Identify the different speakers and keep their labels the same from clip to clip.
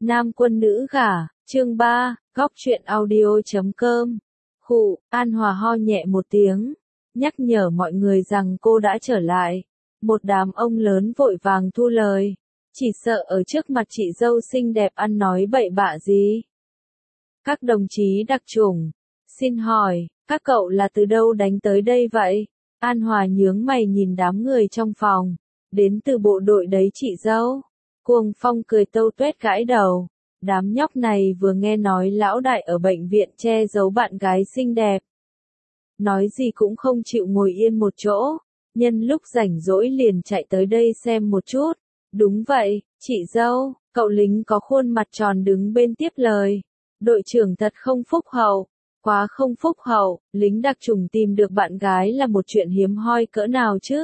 Speaker 1: Nam quân nữ gả, chương 3, góc truyện audio.com. An Hòa ho nhẹ một tiếng, nhắc nhở mọi người rằng cô đã trở lại. Một đám ông lớn vội vàng thu lời, chỉ sợ ở trước mặt chị dâu xinh đẹp ăn nói bậy bạ gì. Các đồng chí đặc chủng, xin hỏi, các cậu là từ đâu đánh tới đây vậy? An Hòa nhướng mày nhìn đám người trong phòng, đến từ bộ đội đấy chị dâu. Cuồng Phong cười tâu tuét gãi đầu, đám nhóc này vừa nghe nói lão đại ở bệnh viện che giấu bạn gái xinh đẹp. Nói gì cũng không chịu ngồi yên một chỗ, nhân lúc rảnh rỗi liền chạy tới đây xem một chút. Đúng vậy, chị dâu, cậu lính có khuôn mặt tròn đứng bên tiếp lời. Đội trưởng thật không phúc hậu, quá không phúc hậu, lính đặc chủng tìm được bạn gái là một chuyện hiếm hoi cỡ nào chứ.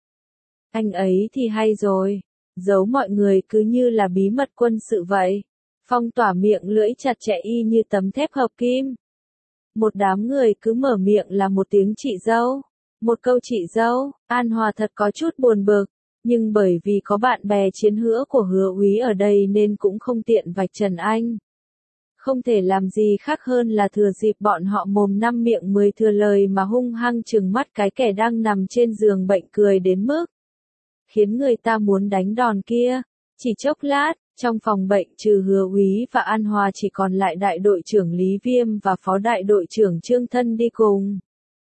Speaker 1: Anh ấy thì hay rồi, giấu mọi người cứ như là bí mật quân sự vậy. Phong tỏa miệng lưỡi chặt chẽ y như tấm thép hợp kim. Một đám người cứ mở miệng là một tiếng chị dâu. Một câu chị dâu, An Hòa thật có chút buồn bực, nhưng bởi vì có bạn bè chiến hữu của Hứa Úy ở đây nên cũng không tiện vạch trần anh. Không thể làm gì khác hơn là thừa dịp bọn họ mồm năm miệng mười thừa lời mà hung hăng trừng mắt cái kẻ đang nằm trên giường bệnh cười đến mức khiến người ta muốn đánh đòn kia. Chỉ chốc lát, trong phòng bệnh trừ Hứa Úy và An Hòa chỉ còn lại đại đội trưởng Lý Viêm và phó đại đội trưởng Trương Thân đi cùng.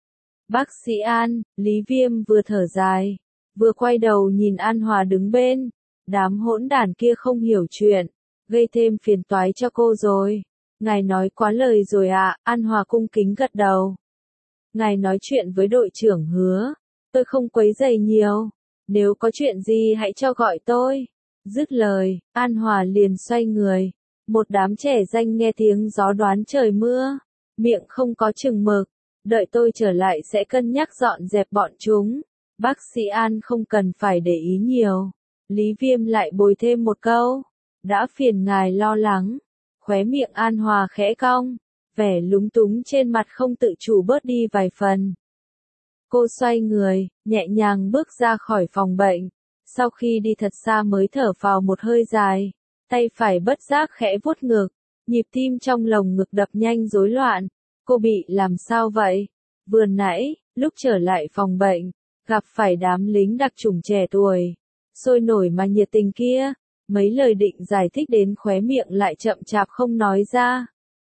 Speaker 1: Bác sĩ An, Lý Viêm vừa thở dài, vừa quay đầu nhìn An Hòa đứng bên. Đám hỗn đản kia không hiểu chuyện, gây thêm phiền toái cho cô rồi. Ngài nói quá lời rồi ạ, An Hòa cung kính gật đầu. Ngài nói chuyện với đội trưởng Hứa, tôi không quấy rầy nhiều. Nếu có chuyện gì hãy cho gọi tôi. Dứt lời, An Hòa liền xoay người. Một đám trẻ danh nghe tiếng gió đoán trời mưa, miệng không có chừng mực. Đợi tôi trở lại sẽ cân nhắc dọn dẹp bọn chúng. Bác sĩ An không cần phải để ý nhiều. Lý Viêm lại bồi thêm một câu. Đã phiền ngài lo lắng. Khóe miệng An Hòa khẽ cong, vẻ lúng túng trên mặt không tự chủ bớt đi vài phần. Cô xoay người, nhẹ nhàng bước ra khỏi phòng bệnh. Sau khi đi thật xa mới thở phào một hơi dài, tay phải bất giác khẽ vuốt ngực, nhịp tim trong lồng ngực đập nhanh rối loạn. Cô bị làm sao vậy? Vừa nãy, lúc trở lại phòng bệnh, gặp phải đám lính đặc chủng trẻ tuổi, sôi nổi mà nhiệt tình kia, mấy lời định giải thích đến khóe miệng lại chậm chạp không nói ra.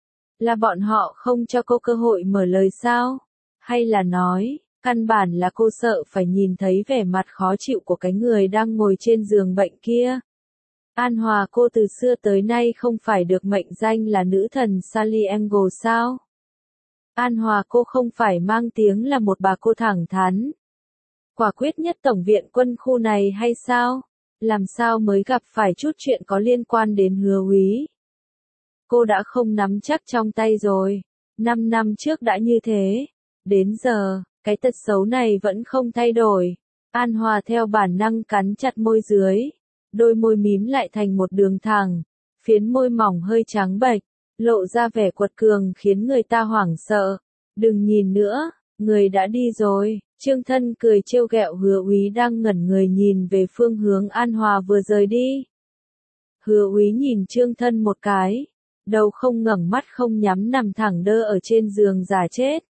Speaker 1: Là bọn họ không cho cô cơ hội mở lời sao? Hay là nói, căn bản là cô sợ phải nhìn thấy vẻ mặt khó chịu của cái người đang ngồi trên giường bệnh kia? An Hòa cô từ xưa tới nay không phải được mệnh danh là nữ thần Sally Angle sao? An Hòa cô không phải mang tiếng là một bà cô thẳng thắn, quả quyết nhất tổng viện quân khu này hay sao? Làm sao mới gặp phải chút chuyện có liên quan đến Hứa Úy? Cô đã không nắm chắc trong tay rồi. 5 năm trước đã như thế. Đến giờ, cái tật xấu này vẫn không thay đổi. An Hòa theo bản năng cắn chặt môi dưới. Đôi môi mím lại thành một đường thẳng. Phiến môi mỏng hơi trắng bệch, lộ ra vẻ quật cường khiến người ta hoảng sợ. Đừng nhìn nữa, người đã đi rồi. Trương Thân cười trêu ghẹo Hứa Úy đang ngẩn người nhìn về phương hướng An Hòa vừa rời đi. Hứa Úy nhìn Trương Thân một cái, đầu không ngẩng mắt không nhắm nằm thẳng đơ ở trên giường giả chết.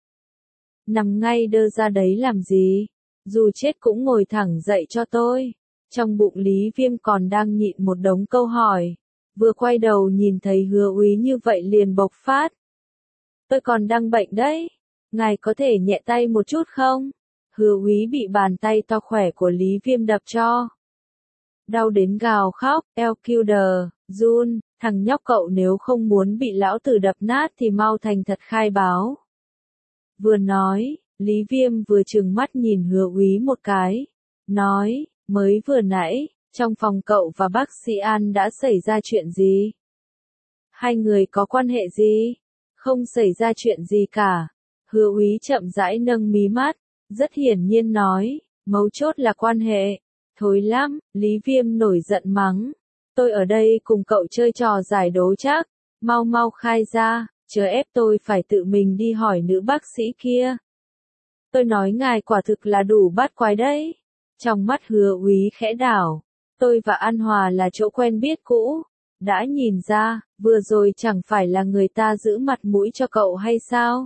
Speaker 1: Nằm ngay đơ ra đấy làm gì? Dù chết cũng ngồi thẳng dậy cho tôi. Trong bụng Lý Viêm còn đang nhịn một đống câu hỏi, vừa quay đầu nhìn thấy Hứa Úy như vậy liền bộc phát. Tôi còn đang bệnh đấy, ngài có thể nhẹ tay một chút không? Hứa Úy bị bàn tay to khỏe của Lý Viêm đập cho đau đến gào khóc. Elkilder, Jun, thằng nhóc cậu nếu không muốn bị lão tử đập nát thì mau thành thật khai báo. Vừa nói, Lý Viêm vừa trừng mắt nhìn Hứa Úy một cái, nói, mới vừa nãy, trong phòng cậu và bác sĩ An đã xảy ra chuyện gì? Hai người có quan hệ gì? Không xảy ra chuyện gì cả. Hứa Úy chậm rãi nâng mí mắt, rất hiển nhiên nói, mấu chốt là quan hệ. Thối lắm, Lý Viêm nổi giận mắng. Tôi ở đây cùng cậu chơi trò giải đố chắc, mau mau khai ra, chớ ép tôi phải tự mình đi hỏi nữ bác sĩ kia. Tôi nói ngài quả thực là đủ bát quái đấy. Trong mắt Hứa Úy khẽ đảo, tôi và An Hòa là chỗ quen biết cũ, đã nhìn ra, vừa rồi chẳng phải là người ta giữ mặt mũi cho cậu hay sao?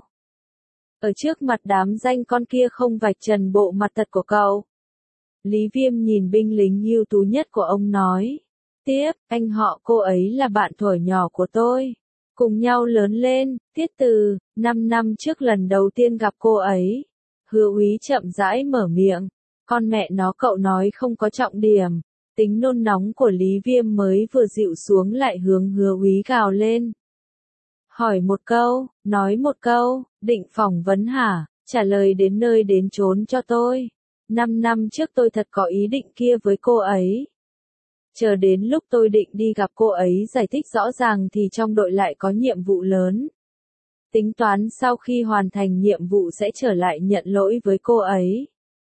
Speaker 1: Ở trước mặt đám danh con kia không vạch trần bộ mặt thật của cậu. Lý Viêm nhìn binh lính ưu tú nhất của ông nói. Tiếp, anh họ cô ấy là bạn thuở nhỏ của tôi. Cùng nhau lớn lên, Tiết Từ, 5 năm trước lần đầu tiên gặp cô ấy. Hứa Úy chậm rãi mở miệng. Con mẹ nó, cậu nói không có trọng điểm. Tính nôn nóng của Lý Viêm mới vừa dịu xuống lại hướng Hứa Úy gào lên. Hỏi một câu, nói một câu, định phỏng vấn hả? Trả lời đến nơi đến chốn cho tôi. 5 năm trước tôi thật có ý định kia với cô ấy. Chờ đến lúc tôi định đi gặp cô ấy giải thích rõ ràng thì trong đội lại có nhiệm vụ lớn. Tính toán sau khi hoàn thành nhiệm vụ sẽ trở lại nhận lỗi với cô ấy.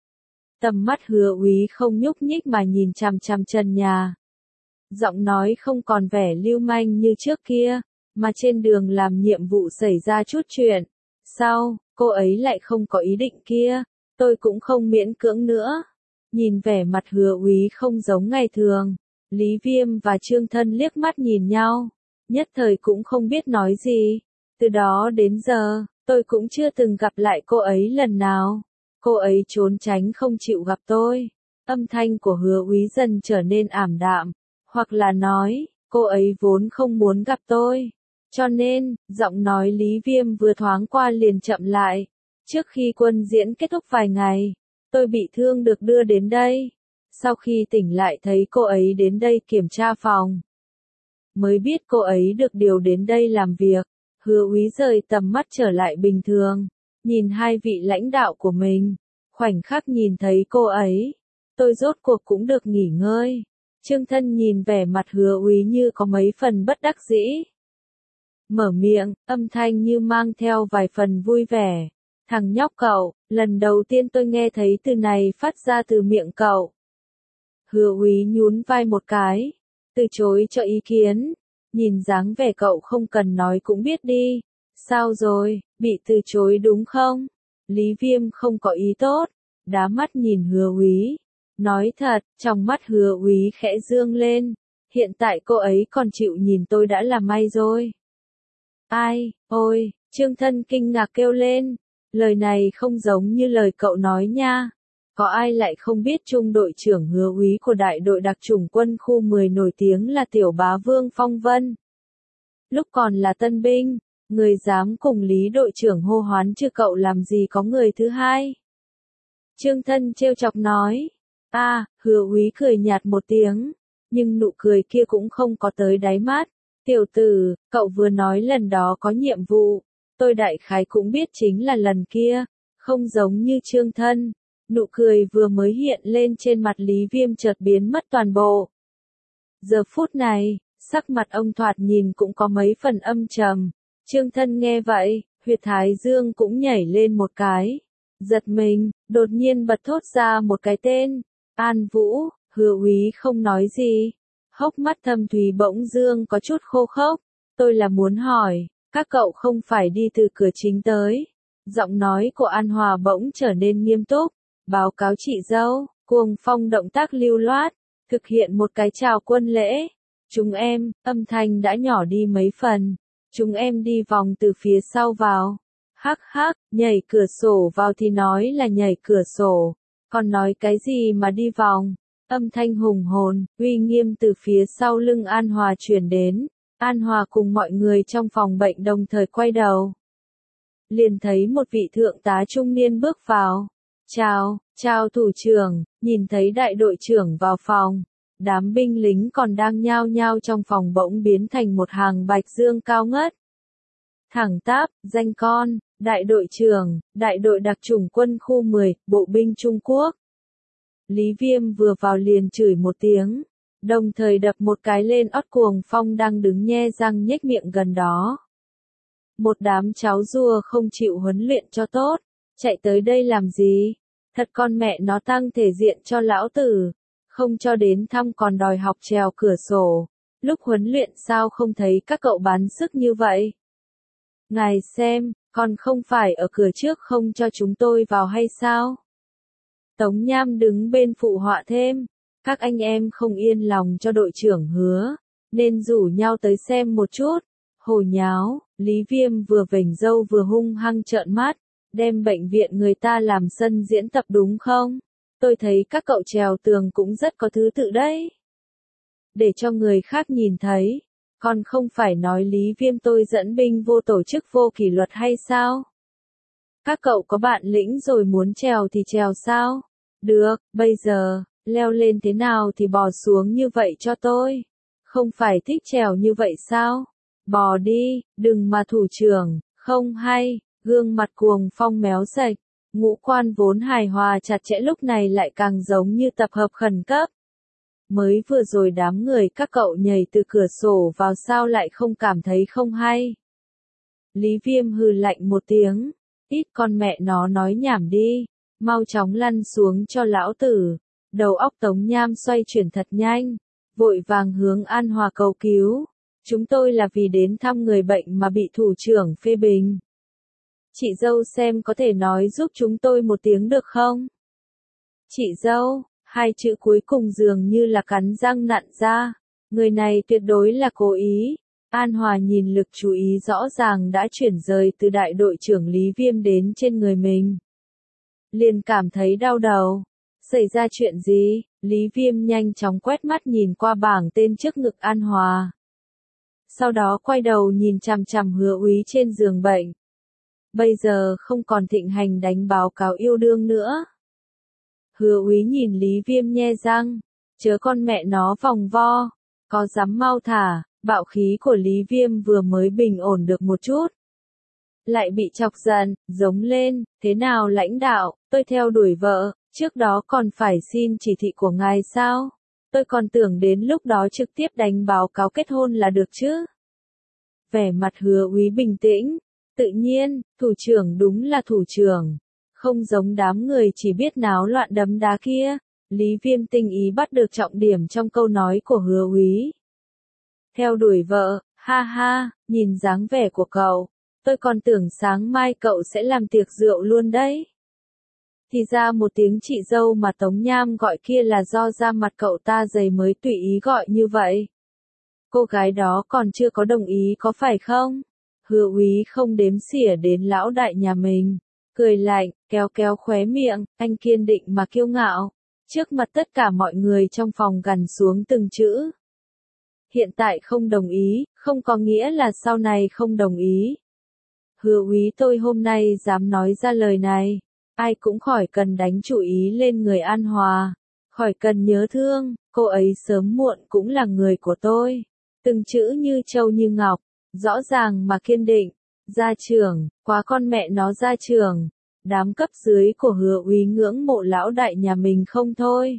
Speaker 1: Tầm mắt Hứa Úy không nhúc nhích mà nhìn chằm chằm trần nhà. Giọng nói không còn vẻ lưu manh như trước kia, mà trên đường làm nhiệm vụ xảy ra chút chuyện. Sao, cô ấy lại không có ý định kia, tôi cũng không miễn cưỡng nữa. Nhìn vẻ mặt Hứa Úy không giống ngày thường, Lý Viêm và Trương Thân liếc mắt nhìn nhau, nhất thời cũng không biết nói gì. Từ đó đến giờ, tôi cũng chưa từng gặp lại cô ấy lần nào. Cô ấy trốn tránh không chịu gặp tôi. Âm thanh của Hứa Úy dần trở nên ảm đạm, hoặc là nói, cô ấy vốn không muốn gặp tôi. Cho nên, giọng nói Lý Viêm vừa thoáng qua liền chậm lại. Trước khi quân diễn kết thúc vài ngày, tôi bị thương được đưa đến đây. Sau khi tỉnh lại thấy cô ấy đến đây kiểm tra phòng. Mới biết cô ấy được điều đến đây làm việc. Hứa Úy rời tầm mắt trở lại bình thường. Nhìn hai vị lãnh đạo của mình. Khoảnh khắc nhìn thấy cô ấy. Tôi rốt cuộc cũng được nghỉ ngơi. Trương Thân nhìn vẻ mặt Hứa Úy như có mấy phần bất đắc dĩ. Mở miệng, âm thanh như mang theo vài phần vui vẻ. Thằng nhóc cậu, lần đầu tiên tôi nghe thấy từ này phát ra từ miệng cậu. Hứa Úy nhún vai một cái, từ chối cho ý kiến. Nhìn dáng vẻ cậu không cần nói cũng biết đi. Sao rồi, bị từ chối đúng không? Lý Viêm không có ý tốt, đá mắt nhìn Hứa Úy. Nói thật, trong mắt Hứa Úy khẽ dương lên. Hiện tại cô ấy còn chịu nhìn tôi đã là may rồi. Ai, ôi, Trương Thân kinh ngạc kêu lên. Lời này không giống như lời cậu nói nha. Có ai lại không biết trung đội trưởng Hứa Úy của đại đội đặc chủng quân khu 10 nổi tiếng là tiểu bá Vương Phong Vân. Lúc còn là tân binh, người dám cùng Lý đội trưởng hô hoán chứ cậu làm gì có người thứ hai. Trương Thân trêu chọc nói. Hứa Úy cười nhạt một tiếng, nhưng nụ cười kia cũng không có tới đáy mắt. Tiểu tử, cậu vừa nói lần đó có nhiệm vụ, tôi đại khái cũng biết chính là lần kia, không giống như Trương Thân. Nụ cười vừa mới hiện lên trên mặt Lý Viêm chợt biến mất toàn bộ. Giờ phút này, sắc mặt ông thoạt nhìn cũng có mấy phần âm trầm. Trương Thân nghe vậy, huyệt thái dương cũng nhảy lên một cái. Giật mình, đột nhiên bật thốt ra một cái tên. An Vũ. Hứa Úy không nói gì. Hốc mắt thâm thúy bỗng dương có chút khô khốc. Tôi là muốn hỏi, các cậu không phải đi từ cửa chính tới. Giọng nói của An Hòa bỗng trở nên nghiêm túc. Báo cáo chị dâu, Cuồng Phong động tác lưu loát, thực hiện một cái chào quân lễ. Chúng em, âm thanh đã nhỏ đi mấy phần. Chúng em đi vòng từ phía sau vào. Hắc hắc, nhảy cửa sổ vào thì nói là nhảy cửa sổ. Còn nói cái gì mà đi vòng? Âm thanh hùng hồn, uy nghiêm từ phía sau lưng An Hòa truyền đến. An Hòa cùng mọi người trong phòng bệnh đồng thời quay đầu. Liền thấy một vị thượng tá trung niên bước vào. Chào thủ trưởng, nhìn thấy đại đội trưởng vào phòng. Đám binh lính còn đang nhao nhao trong phòng bỗng biến thành một hàng bạch dương cao ngất. Thẳng tắp, danh con, đại đội trưởng, đại đội đặc chủng quân khu 10, bộ binh Trung Quốc. Lý Viêm vừa vào liền chửi một tiếng, đồng thời đập một cái lên ót Cuồng Phong đang đứng nhe răng nhếch miệng gần đó. Một đám cháu rùa không chịu huấn luyện cho tốt, chạy tới đây làm gì? Thật con mẹ nó tăng thể diện cho lão tử, không cho đến thăm còn đòi học trèo cửa sổ. Lúc huấn luyện sao không thấy các cậu bán sức như vậy? Ngài xem, còn không phải ở cửa trước không cho chúng tôi vào hay sao? Tống Nham đứng bên phụ họa thêm. Các anh em không yên lòng cho đội trưởng Hứa, nên rủ nhau tới xem một chút. Hồ nháo, Lý Viêm vừa vểnh râu vừa hung hăng trợn mắt, đem bệnh viện người ta làm sân diễn tập đúng không? Tôi thấy các cậu trèo tường cũng rất có thứ tự đấy. Để cho người khác nhìn thấy, còn không phải nói Lý Viêm tôi dẫn binh vô tổ chức vô kỷ luật hay sao? Các cậu có bản lĩnh rồi muốn trèo thì trèo sao? Được, bây giờ, leo lên thế nào thì bò xuống như vậy cho tôi. Không phải thích trèo như vậy sao? Bò đi, đừng mà thủ trưởng, không hay, gương mặt Cuồng Phong méo sạch, ngũ quan vốn hài hòa chặt chẽ lúc này lại càng giống như tập hợp khẩn cấp. Mới vừa rồi đám người các cậu nhảy từ cửa sổ vào sao lại không cảm thấy không hay. Lý Viêm hừ lạnh một tiếng, ít con mẹ nó nói nhảm đi, mau chóng lăn xuống cho lão tử. Đầu óc Tống Nham xoay chuyển thật nhanh, vội vàng hướng An Hòa cầu cứu. Chúng tôi là vì đến thăm người bệnh mà bị thủ trưởng phê bình. Chị dâu xem có thể nói giúp chúng tôi một tiếng được không? Chị dâu, hai chữ cuối cùng dường như là cắn răng nặn ra. Người này tuyệt đối là cố ý. An Hòa nhìn lực chú ý rõ ràng đã chuyển rời từ đại đội trưởng Lý Viêm đến trên người mình. Liền cảm thấy đau đầu. Xảy ra chuyện gì? Lý Viêm nhanh chóng quét mắt nhìn qua bảng tên trước ngực An Hòa. Sau đó quay đầu nhìn chằm chằm Hứa Úy trên giường bệnh. Bây giờ không còn thịnh hành đánh báo cáo yêu đương nữa. Hứa Úy nhìn Lý Viêm nhe răng, chớ con mẹ nó vòng vo, có dám mau thả. Bạo khí của Lý Viêm vừa mới bình ổn được một chút, lại bị chọc giận, giống lên, thế nào lãnh đạo, tôi theo đuổi vợ, trước đó còn phải xin chỉ thị của ngài sao? Tôi còn tưởng đến lúc đó trực tiếp đánh báo cáo kết hôn là được chứ. Vẻ mặt Hứa Úy bình tĩnh, tự nhiên, thủ trưởng đúng là thủ trưởng, không giống đám người chỉ biết náo loạn đấm đá kia. Lý Viêm tinh ý bắt được trọng điểm trong câu nói của Hứa Úy. Theo đuổi vợ, ha ha, nhìn dáng vẻ của cậu, tôi còn tưởng sáng mai cậu sẽ làm tiệc rượu luôn đấy. Thì ra một tiếng chị dâu mà Tống Nham gọi kia là do da mặt cậu ta dày mới tùy ý gọi như vậy. Cô gái đó còn chưa có đồng ý có phải không? Hứa Úy không đếm xỉa đến lão đại nhà mình, cười lạnh, kéo kéo khóe miệng, anh kiên định mà kiêu ngạo, trước mặt tất cả mọi người trong phòng gằn xuống từng chữ. Hiện tại không đồng ý, không có nghĩa là sau này không đồng ý. Hứa Úy tôi hôm nay dám nói ra lời này, ai cũng khỏi cần đánh chủ ý lên người An Hòa, khỏi cần nhớ thương, cô ấy sớm muộn cũng là người của tôi. Từng chữ như châu như ngọc, rõ ràng mà kiên định. Gia trưởng, quá con mẹ nó gia trưởng. Đám cấp dưới của Hứa Úy ngưỡng mộ lão đại nhà mình không thôi.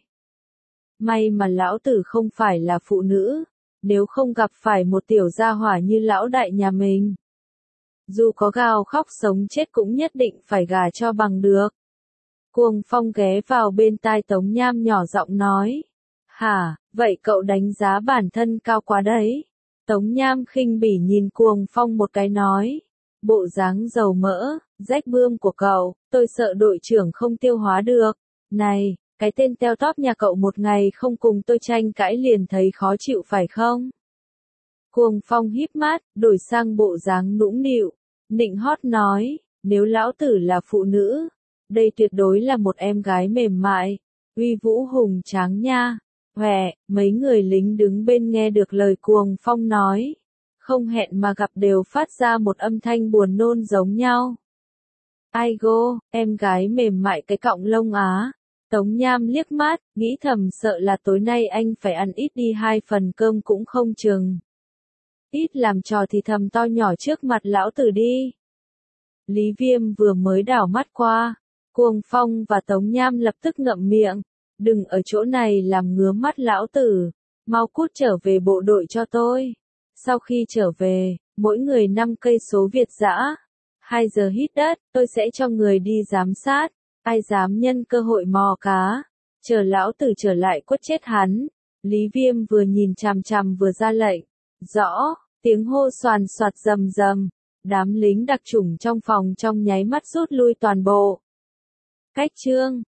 Speaker 1: May mà lão tử không phải là phụ nữ, nếu không gặp phải một tiểu gia hỏa như lão đại nhà mình. Dù có gào khóc sống chết cũng nhất định phải gả cho bằng được. Cuồng Phong ghé vào bên tai Tống Nham nhỏ giọng nói. Hả, vậy cậu đánh giá bản thân cao quá đấy. Tống Nham khinh bỉ nhìn Cuồng Phong một cái nói. Bộ dáng dầu mỡ, rách bươm của cậu, tôi sợ đội trưởng không tiêu hóa được. Này, cái tên teo tóp nhà cậu một ngày không cùng tôi tranh cãi liền thấy khó chịu phải không? Cuồng Phong híp mắt, đổi sang bộ dáng nũng nịu, nịnh hót nói, nếu lão tử là phụ nữ, đây tuyệt đối là một em gái mềm mại, uy vũ hùng tráng nha. Hòe, mấy người lính đứng bên nghe được lời Cuồng Phong nói, không hẹn mà gặp đều phát ra một âm thanh buồn nôn giống nhau. Ai gô, em gái mềm mại cái cọng lông á. Tống Nham liếc mắt, nghĩ thầm sợ là tối nay anh phải ăn ít đi 2 phần cơm cũng không chừng. Ít làm trò thì thầm to nhỏ trước mặt lão tử đi. Lý Viêm vừa mới đảo mắt qua, Cuồng Phong và Tống Nham lập tức ngậm miệng, đừng ở chỗ này làm ngứa mắt lão tử, mau cút trở về bộ đội cho tôi. Sau khi trở về, mỗi người 5 cây số Việt dã, 2 giờ hít đất, tôi sẽ cho người đi giám sát, ai dám nhân cơ hội mò cá, chờ lão tử trở lại quất chết hắn. Lý Viêm vừa nhìn chằm chằm vừa ra lệnh, rõ, tiếng hô xoàn xoạt rầm rầm, đám lính đặc chủng trong phòng trong nháy mắt rút lui toàn bộ. Cách chương